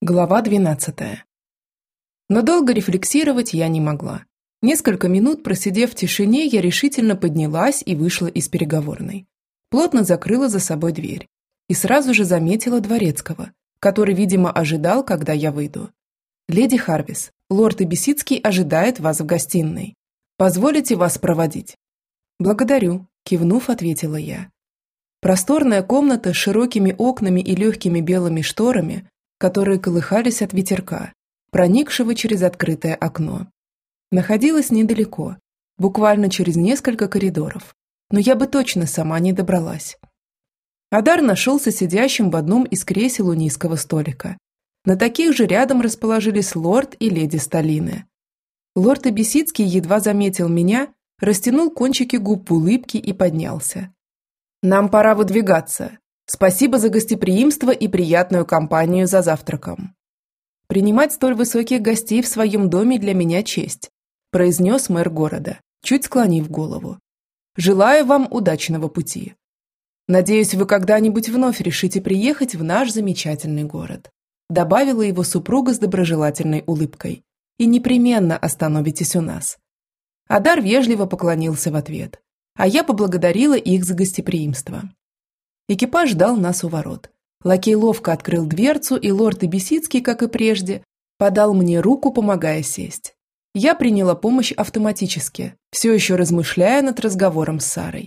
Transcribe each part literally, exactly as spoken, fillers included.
Глава двенадцатая. Но долго рефлексировать я не могла. Несколько минут просидев в тишине, я решительно поднялась и вышла из переговорной. Плотно закрыла за собой дверь. И сразу же заметила дворецкого, который, видимо, ожидал, когда я выйду. «Леди Харвис, лорд Эбисицкий ожидает вас в гостиной. Позволите вас проводить?» «Благодарю», – кивнув, ответила я. Просторная комната с широкими окнами и легкими белыми шторами, которые колыхались от ветерка, проникшего через открытое окно. Находилась недалеко, буквально через несколько коридоров, но я бы точно сама не добралась. Адар нашелся сидящим в одном из кресел у низкого столика. На таких же рядом расположились лорд и леди Сталины. Лорд Эбисицкий едва заметил меня, растянул кончики губ в улыбке и поднялся. «Нам пора выдвигаться. Спасибо за гостеприимство и приятную компанию за завтраком». «Принимать столь высоких гостей в своем доме для меня честь», произнес мэр города, чуть склонив голову. «Желаю вам удачного пути. Надеюсь, вы когда-нибудь вновь решите приехать в наш замечательный город», добавила его супруга с доброжелательной улыбкой. «И непременно остановитесь у нас». Адар вежливо поклонился в ответ, а я поблагодарила их за гостеприимство. Экипаж ждал нас у ворот. Лакей ловко открыл дверцу, и лорд Эбисицкий, как и прежде, подал мне руку, помогая сесть. Я приняла помощь автоматически, все еще размышляя над разговором с Сарой.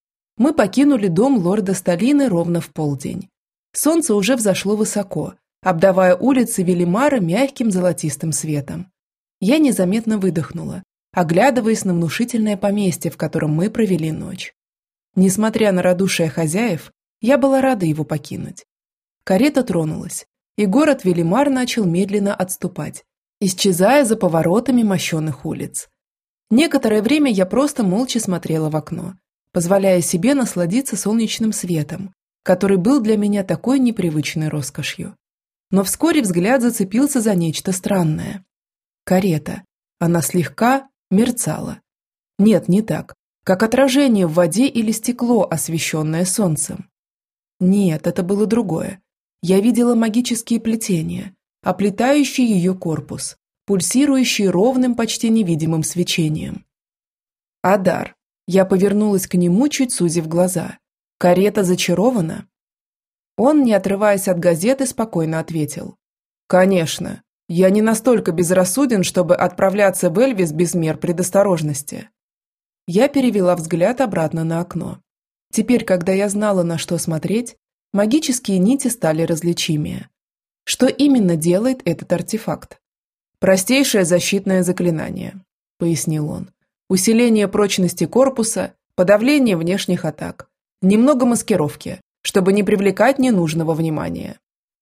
Мы покинули дом лорда Сталины ровно в полдень. Солнце уже взошло высоко, обдавая улицы Велимара мягким золотистым светом. Я незаметно выдохнула, оглядываясь на внушительное поместье, в котором мы провели ночь. Несмотря на радушие хозяев, я была рада его покинуть. Карета тронулась, и город Велимар начал медленно отступать, исчезая за поворотами мощенных улиц. Некоторое время я просто молча смотрела в окно, позволяя себе насладиться солнечным светом, который был для меня такой непривычной роскошью. Но вскоре взгляд зацепился за нечто странное. Карета. Она слегка мерцала. Нет, не так, как отражение в воде или стекло, освещенное солнцем. Нет, это было другое. Я видела магические плетения, оплетающие ее корпус, пульсирующие ровным, почти невидимым свечением. «Адар». Я повернулась к нему, чуть сузив глаза. «Карета зачарована?» Он, не отрываясь от газеты, спокойно ответил. «Конечно. Я не настолько безрассуден, чтобы отправляться в Эльвис без мер предосторожности». Я перевела взгляд обратно на окно. Теперь, когда я знала, на что смотреть, магические нити стали различимее. Что именно делает этот артефакт? «Простейшее защитное заклинание», – пояснил он. «Усиление прочности корпуса, подавление внешних атак, немного маскировки, чтобы не привлекать ненужного внимания».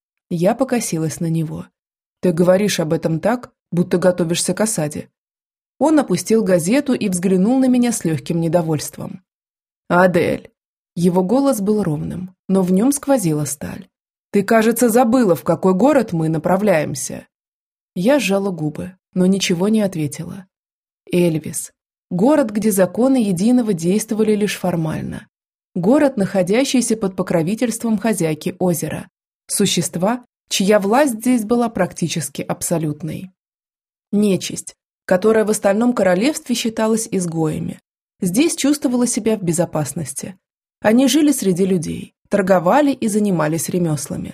Я покосилась на него. «Ты говоришь об этом так, будто готовишься к осаде». Он опустил газету и взглянул на меня с легким недовольством. «Адель». Его голос был ровным, но в нем сквозила сталь. «Ты, кажется, забыла, в какой город мы направляемся». Я сжала губы, но ничего не ответила. Эльвис. Город, где законы единого действовали лишь формально. Город, находящийся под покровительством хозяйки озера. Существа, чья власть здесь была практически абсолютной. Нечисть, которая в остальном королевстве считалась изгоями, здесь чувствовала себя в безопасности. Они жили среди людей, торговали и занимались ремеслами.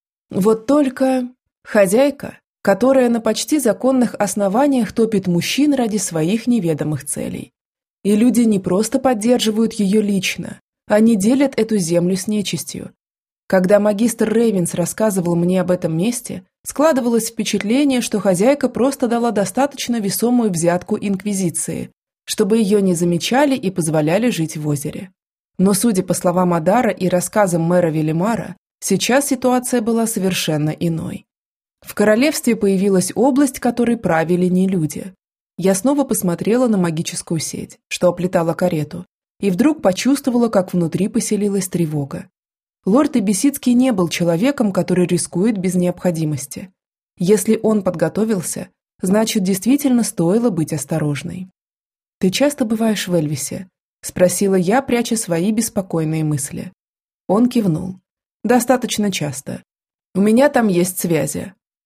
Вот только хозяйка, которая на почти законных основаниях топит мужчин ради своих неведомых целей. И люди не просто поддерживают ее лично, они делят эту землю с нечистью. Когда магистр Рейвенс рассказывал мне об этом месте, складывалось впечатление, что хозяйка просто дала достаточно весомую взятку инквизиции, чтобы ее не замечали и позволяли жить в озере. Но, судя по словам Адара и рассказам мэра Велимара, сейчас ситуация была совершенно иной. В королевстве появилась область, которой правили не люди. Я снова посмотрела на магическую сеть, что оплетала карету, и вдруг почувствовала, как внутри поселилась тревога. Лорд Эбисицкий не был человеком, который рискует без необходимости. Если он подготовился, значит, действительно стоило быть осторожной. «Ты часто бываешь в Эльвисе?» – спросила я, пряча свои беспокойные мысли. Он кивнул. «Достаточно часто. У меня там есть связи.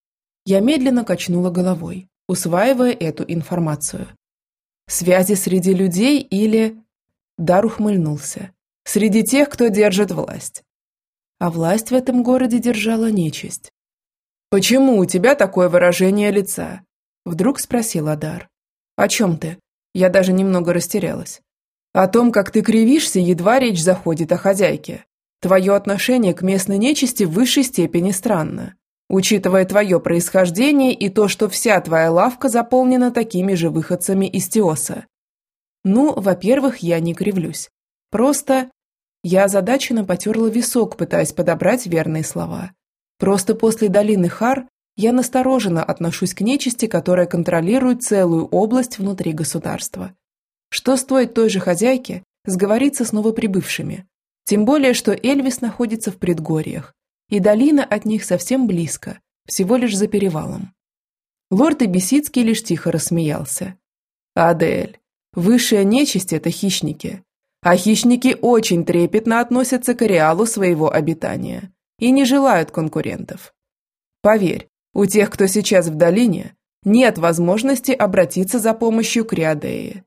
Я медленно качнула головой, усваивая эту информацию. Связи среди людей или... Дар ухмыльнулся. Среди тех, кто держит власть. А власть в этом городе держала нечисть. «Почему у тебя такое выражение лица?» Вдруг спросил Адар. «О чем ты?» Я даже немного растерялась. «О том, как ты кривишься, едва речь заходит о хозяйке. Твое отношение к местной нечисти в высшей степени странно, учитывая твое происхождение и то, что вся твоя лавка заполнена такими же выходцами из Теоса». Ну, во-первых, я не кривлюсь. Просто я озадаченно потерла висок, пытаясь подобрать верные слова. Просто после долины Хар я настороженно отношусь к нечисти, которая контролирует целую область внутри государства. Что стоит той же хозяйке сговориться с новоприбывшими? Тем более, что Эльвис находится в предгорьях, и долина от них совсем близко, всего лишь за перевалом. Лорд Эбисицкий лишь тихо рассмеялся. «Адель, высшая нечисть – это хищники, а хищники очень трепетно относятся к ареалу своего обитания и не желают конкурентов. Поверь, у тех, кто сейчас в долине, нет возможности обратиться за помощью к Риадее».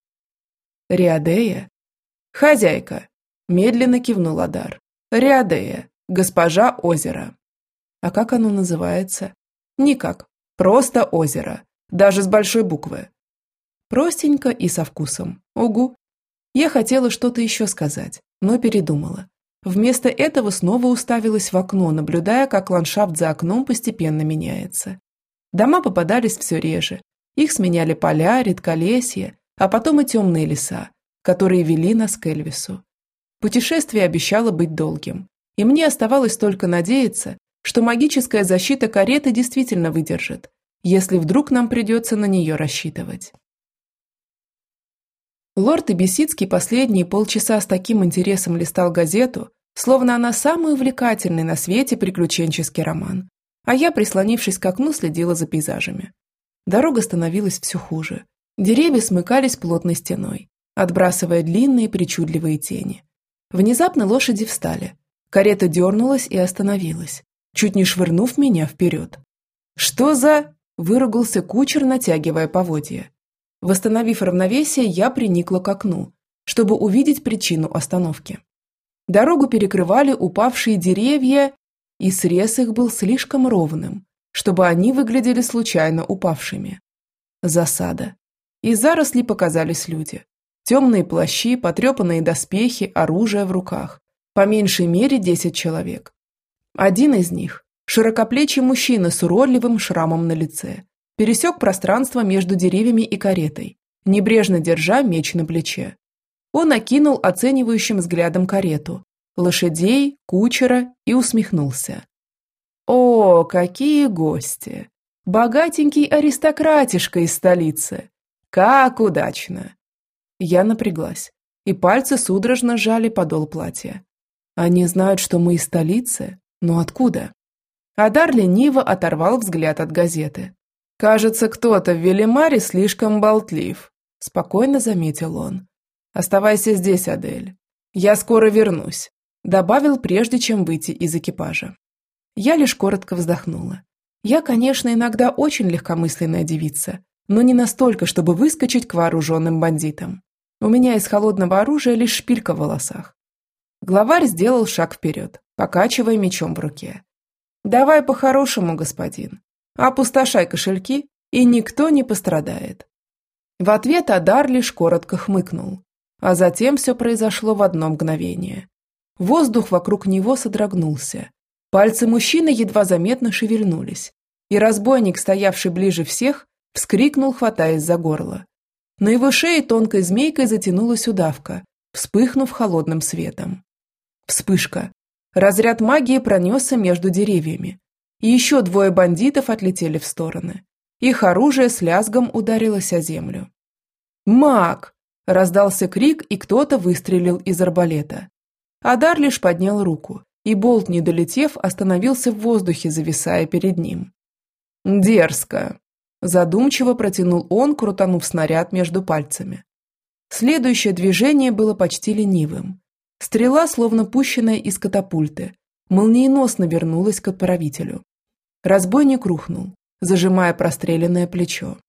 «Риадея?» «Хозяйка», – медленно кивнул Адар. «Риадея, госпожа озера». «А как оно называется?» «Никак, просто озеро, даже с большой буквы». Простенько и со вкусом. Угу. Я хотела что-то еще сказать, но передумала. Вместо этого снова уставилась в окно, наблюдая, как ландшафт за окном постепенно меняется. Дома попадались все реже. Их сменяли поля, редколесье, а потом и темные леса, которые вели нас к Эльвису. Путешествие обещало быть долгим, и мне оставалось только надеяться, что магическая защита кареты действительно выдержит, если вдруг нам придется на нее рассчитывать. Лорд Эбисицкий последние полчаса с таким интересом листал газету, словно она самый увлекательный на свете приключенческий роман, а я, прислонившись к окну, следила за пейзажами. Дорога становилась все хуже. Деревья смыкались плотной стеной, отбрасывая длинные причудливые тени. Внезапно лошади встали. Карета дернулась и остановилась, чуть не швырнув меня вперед. «Что за...» – выругался кучер, натягивая поводья. Восстановив равновесие, я приникла к окну, чтобы увидеть причину остановки. Дорогу перекрывали упавшие деревья, и срез их был слишком ровным, чтобы они выглядели случайно упавшими. Засада. Из зарослей показались люди. Темные плащи, потрепанные доспехи, оружие в руках. По меньшей мере десять человек. Один из них, широкоплечий мужчина с уродливым шрамом на лице, пересек пространство между деревьями и каретой, небрежно держа меч на плече. Он окинул оценивающим взглядом карету, лошадей, кучера и усмехнулся. «О, какие гости! Богатенький аристократишка из столицы! Как удачно!» Я напряглась, и пальцы судорожно сжали подол платья. «Они знают, что мы из столицы? Но откуда?» Адар лениво оторвал взгляд от газеты. «Кажется, кто-то в Велимаре слишком болтлив», – спокойно заметил он. «Оставайся здесь, Адель. Я скоро вернусь», – добавил, прежде чем выйти из экипажа. Я лишь коротко вздохнула. Я, конечно, иногда очень легкомысленная девица, но не настолько, чтобы выскочить к вооруженным бандитам. У меня из холодного оружия лишь шпилька в волосах. Главарь сделал шаг вперед, покачивая мечом в руке. «Давай по-хорошему, господин. Опустошай кошельки, и никто не пострадает». В ответ Адар лишь коротко хмыкнул, а затем все произошло в одно мгновение. Воздух вокруг него содрогнулся, пальцы мужчины едва заметно шевельнулись, и разбойник, стоявший ближе всех, вскрикнул, хватаясь за горло. На его шее тонкой змейкой затянулась удавка, вспыхнув холодным светом. Вспышка. Разряд магии пронесся между деревьями, и еще двое бандитов отлетели в стороны. Их оружие с лязгом ударилось о землю. «Маг!» – раздался крик, и кто-то выстрелил из арбалета. Адар лишь поднял руку, и болт, не долетев, остановился в воздухе, зависая перед ним. «Дерзко!» – задумчиво протянул он, крутанув снаряд между пальцами. Следующее движение было почти ленивым. Стрела, словно пущенная из катапульты, молниеносно вернулась к отправителю. Разбойник рухнул, зажимая простреленное плечо.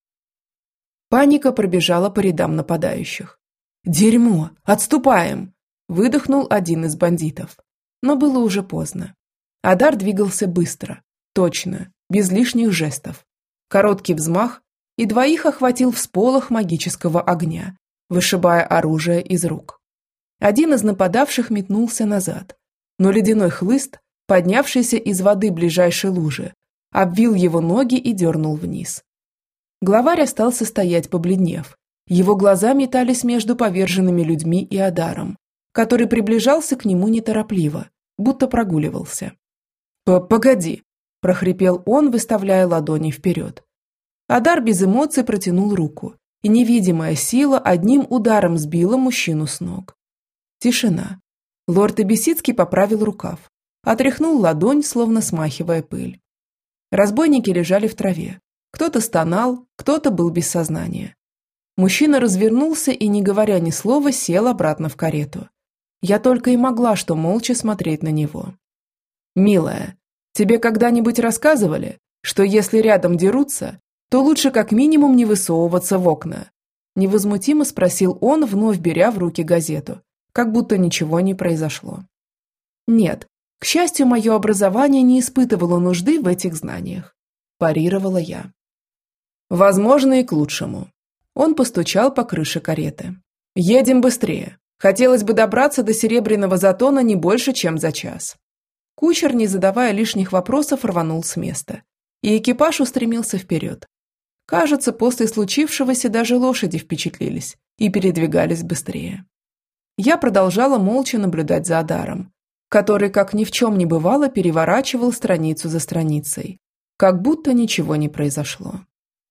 Паника пробежала по рядам нападающих. «Дерьмо! Отступаем!» – выдохнул один из бандитов. Но было уже поздно. Адар двигался быстро, точно, без лишних жестов. Короткий взмах, и двоих охватил всполох магического огня, вышибая оружие из рук. Один из нападавших метнулся назад, но ледяной хлыст, поднявшийся из воды ближайшей лужи, обвил его ноги и дернул вниз. Главарь остался стоять, побледнев. Его глаза метались между поверженными людьми и Адаром, который приближался к нему неторопливо, будто прогуливался. «Погоди!» – прохрипел он, выставляя ладони вперед. Адар без эмоций протянул руку, и невидимая сила одним ударом сбила мужчину с ног. Тишина. Лорд Эбисицкий поправил рукав, отряхнул ладонь, словно смахивая пыль. Разбойники лежали в траве. Кто-то стонал, кто-то был без сознания. Мужчина развернулся и, не говоря ни слова, сел обратно в карету. Я только и могла что молча смотреть на него. «Милая, тебе когда-нибудь рассказывали, что если рядом дерутся, то лучше как минимум не высовываться в окна?» Невозмутимо спросил он, вновь беря в руки газету, как будто ничего не произошло. «Нет, к счастью, мое образование не испытывало нужды в этих знаниях», парировала я. «Возможно, и к лучшему». Он постучал по крыше кареты. «Едем быстрее. Хотелось бы добраться до Серебряного затона не больше, чем за час». Кучер, не задавая лишних вопросов, рванул с места, и экипаж устремился вперед. Кажется, после случившегося даже лошади впечатлились и передвигались быстрее. Я продолжала молча наблюдать за Адаром, который, как ни в чем не бывало, переворачивал страницу за страницей, как будто ничего не произошло.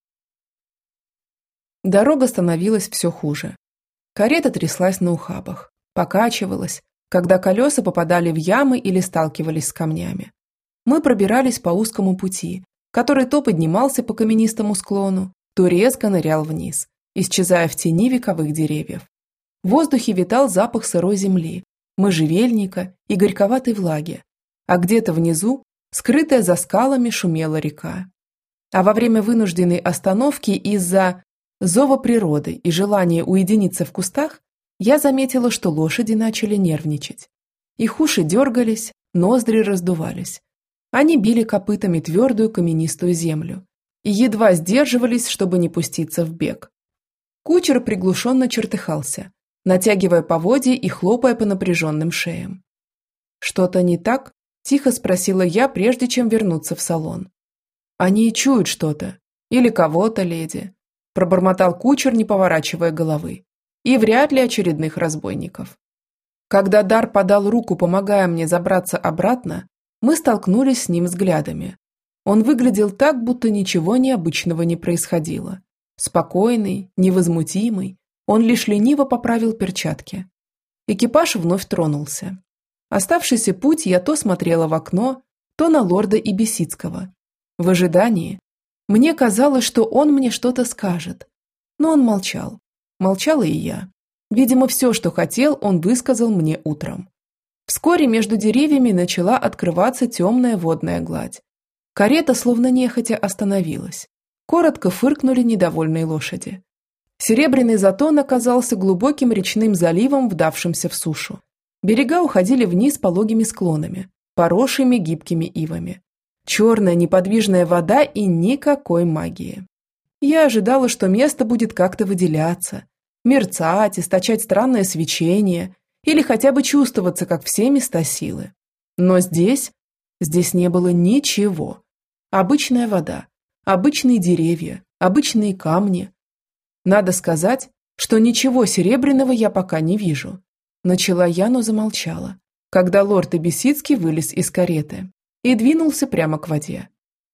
Дорога становилась все хуже. Карета тряслась на ухабах, покачивалась, когда колеса попадали в ямы или сталкивались с камнями. Мы пробирались по узкому пути, который то поднимался по каменистому склону, то резко нырял вниз, исчезая в тени вековых деревьев. В воздухе витал запах сырой земли, можжевельника и горьковатой влаги, а где-то внизу, скрытая за скалами, шумела река. А во время вынужденной остановки из-за зова природы и желания уединиться в кустах, я заметила, что лошади начали нервничать. Их уши дергались, ноздри раздувались. Они били копытами твердую каменистую землю и едва сдерживались, чтобы не пуститься в бег. Кучер приглушенно чертыхался, натягивая поводья и хлопая по напряженным шеям. «Что-то не так?» – тихо спросила я, прежде чем вернуться в салон. «Они чуют что-то. Или кого-то, леди», – пробормотал кучер, не поворачивая головы. «И вряд ли очередных разбойников». Когда Дар подал руку, помогая мне забраться обратно, мы столкнулись с ним взглядами. Он выглядел так, будто ничего необычного не происходило. Спокойный, невозмутимый, он лишь лениво поправил перчатки. Экипаж вновь тронулся. Оставшийся путь я то смотрела в окно, то на лорда Эбисицкого. В ожидании. Мне казалось, что он мне что-то скажет. Но он молчал. Молчала и я. Видимо, все, что хотел, он высказал мне утром. Вскоре между деревьями начала открываться темная водная гладь. Карета словно нехотя остановилась. Коротко фыркнули недовольные лошади. Серебряный затон оказался глубоким речным заливом, вдавшимся в сушу. Берега уходили вниз пологими склонами, поросшими гибкими ивами. Черная неподвижная вода и никакой магии. Я ожидала, что место будет как-то выделяться, мерцать, источать странное свечение или хотя бы чувствоваться, как все места силы. Но здесь, здесь не было ничего. Обычная вода, обычные деревья, обычные камни. Надо сказать, что ничего серебряного я пока не вижу. Начала я, но замолчала, когда лорд Эбисицкий вылез из кареты и двинулся прямо к воде.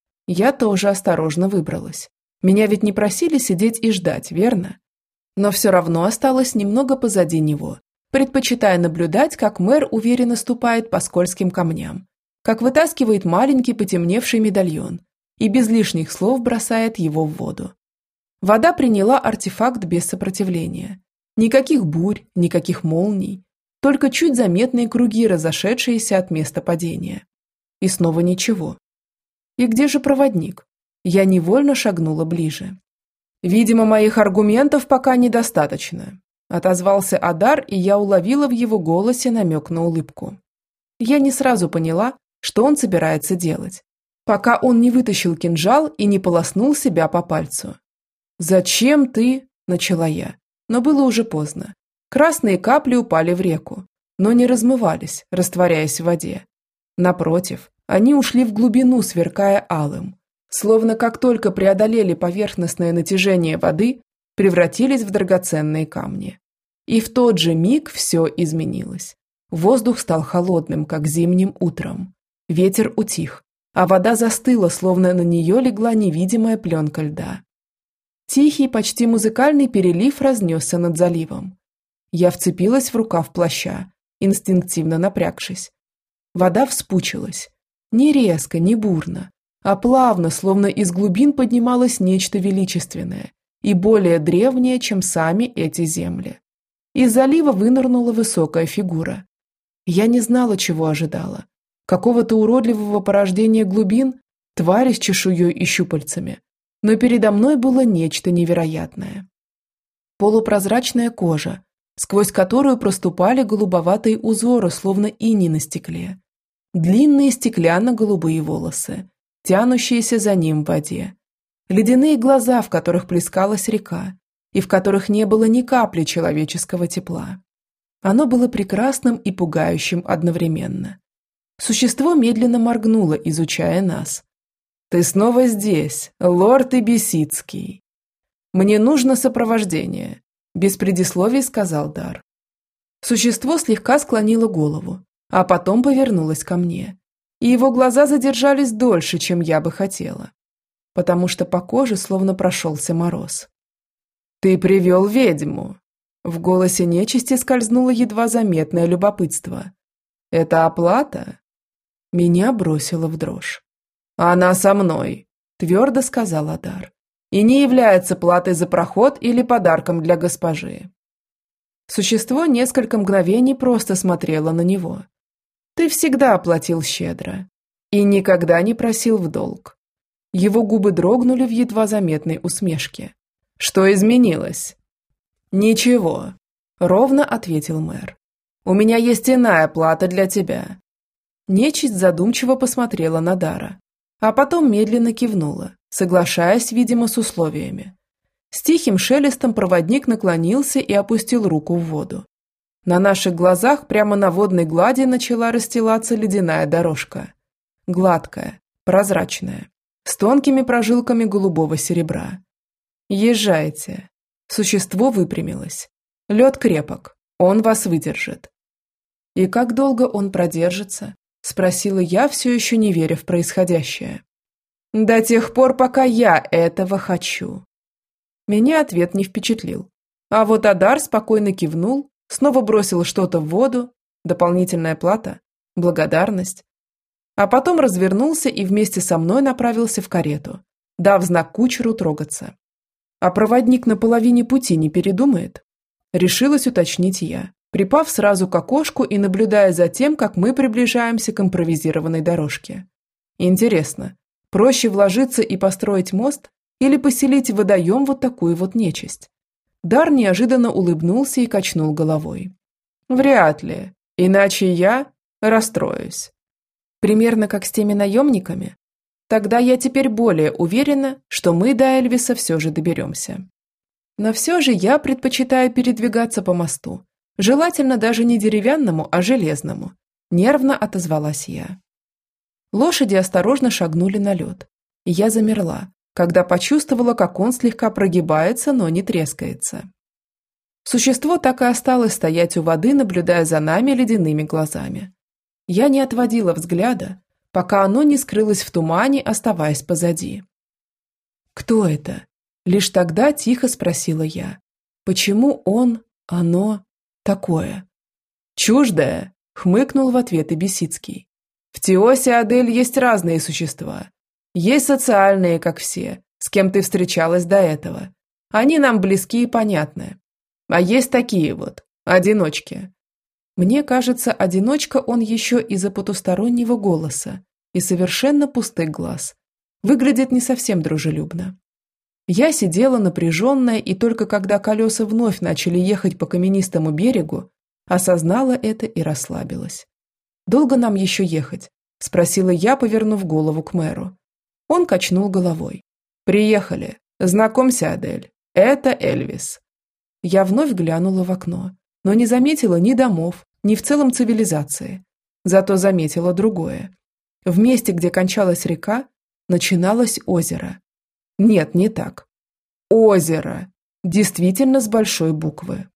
Я тоже осторожно выбралась. Меня ведь не просили сидеть и ждать, верно? Но все равно осталось немного позади него, предпочитая наблюдать, как мэр уверенно ступает по скользким камням, как вытаскивает маленький потемневший медальон и без лишних слов бросает его в воду. Вода приняла артефакт без сопротивления. Никаких бурь, никаких молний, только чуть заметные круги, разошедшиеся от места падения. И снова ничего. И где же проводник? Я невольно шагнула ближе. «Видимо, моих аргументов пока недостаточно», – отозвался Адар, и я уловила в его голосе намек на улыбку. Я не сразу поняла, что он собирается делать, пока он не вытащил кинжал и не полоснул себя по пальцу. «Зачем ты?» – начала я, но было уже поздно. Красные капли упали в реку, но не размывались, растворяясь в воде. Напротив, они ушли в глубину, сверкая алым, словно как только преодолели поверхностное натяжение воды, превратились в драгоценные камни. И в тот же миг все изменилось. Воздух стал холодным, как зимним утром. Ветер утих, а вода застыла, словно на нее легла невидимая пленка льда. Тихий, почти музыкальный перелив разнесся над заливом. Я вцепилась в рукав плаща, инстинктивно напрягшись. Вода вспучилась. Не резко, не бурно, а плавно, словно из глубин поднималось нечто величественное и более древнее, чем сами эти земли. Из залива вынырнула высокая фигура. Я не знала, чего ожидала. Какого-то уродливого порождения глубин, твари с чешуей и щупальцами. Но передо мной было нечто невероятное. Полупрозрачная кожа, сквозь которую проступали голубоватые узоры, словно иней на стекле. Длинные стеклянно-голубые волосы, тянущиеся за ним в воде. Ледяные глаза, в которых плескалась река, и в которых не было ни капли человеческого тепла. Оно было прекрасным и пугающим одновременно. Существо медленно моргнуло, изучая нас. «Ты снова здесь, лорд Ибисицкий. Мне нужно сопровождение», – без предисловий сказал Дар. Существо слегка склонило голову, а потом повернулось ко мне, и его глаза задержались дольше, чем я бы хотела, потому что по коже словно прошелся мороз. «Ты привел ведьму!» В голосе нечисти скользнуло едва заметное любопытство. «Это оплата?» Меня бросило в дрожь. «Она со мной», – твердо сказал Адар, «и не является платой за проход или подарком для госпожи». Существо несколько мгновений просто смотрело на него. «Ты всегда платил щедро и никогда не просил в долг». Его губы дрогнули в едва заметной усмешке. «Что изменилось?» «Ничего», – ровно ответил мэр. «У меня есть иная плата для тебя». Нечисть задумчиво посмотрела на Дара, а потом медленно кивнула, соглашаясь, видимо, с условиями. С тихим шелестом проводник наклонился и опустил руку в воду. На наших глазах прямо на водной глади начала расстилаться ледяная дорожка. Гладкая, прозрачная, с тонкими прожилками голубого серебра. «Езжайте». Существо выпрямилось. «Лед крепок, он вас выдержит». «И как долго он продержится?» – спросила я, все еще не веря в происходящее. «До тех пор, пока я этого хочу». Меня ответ не впечатлил. А вот Адар спокойно кивнул, снова бросил что-то в воду, дополнительная плата, благодарность. А потом развернулся и вместе со мной направился в карету, дав знак кучеру трогаться. А проводник на половине пути не передумает? Решилась уточнить я, припав сразу к окошку и наблюдая за тем, как мы приближаемся к импровизированной дорожке. Интересно, проще вложиться и построить мост или поселить в водоем вот такую вот нечисть? Дар неожиданно улыбнулся и качнул головой. «Вряд ли, иначе я расстроюсь». Примерно как с теми наемниками? Тогда я теперь более уверена, что мы до Эльвиса все же доберемся. Но все же я предпочитаю передвигаться по мосту, желательно даже не деревянному, а железному, нервно отозвалась я. Лошади осторожно шагнули на лед, и я замерла, когда почувствовала, как он слегка прогибается, но не трескается. Существо так и осталось стоять у воды, наблюдая за нами ледяными глазами. Я не отводила взгляда, пока оно не скрылось в тумане, оставаясь позади. «Кто это?» – лишь тогда тихо спросила я. «Почему он, оно, такое?» «Чуждое», – хмыкнул в ответ Ибисицкий. «В Теосе, Адель, есть разные существа. Есть социальные, как все, с кем ты встречалась до этого. Они нам близки и понятны. А есть такие вот, одиночки». Мне кажется, одиночка он еще из-за потустороннего голоса и совершенно пустых глаз. Выглядит не совсем дружелюбно. Я сидела напряженная, и только когда колеса вновь начали ехать по каменистому берегу, осознала это и расслабилась. «Долго нам еще ехать?» – спросила я, повернув голову к мэру. Он качнул головой. «Приехали. Знакомься, Адель. Это Эльвис». Я вновь глянула в окно, но не заметила ни домов, ни в целом цивилизации. Зато заметила другое. В месте, где кончалась река, начиналось озеро. Нет, не так. Озеро. Действительно с большой буквы.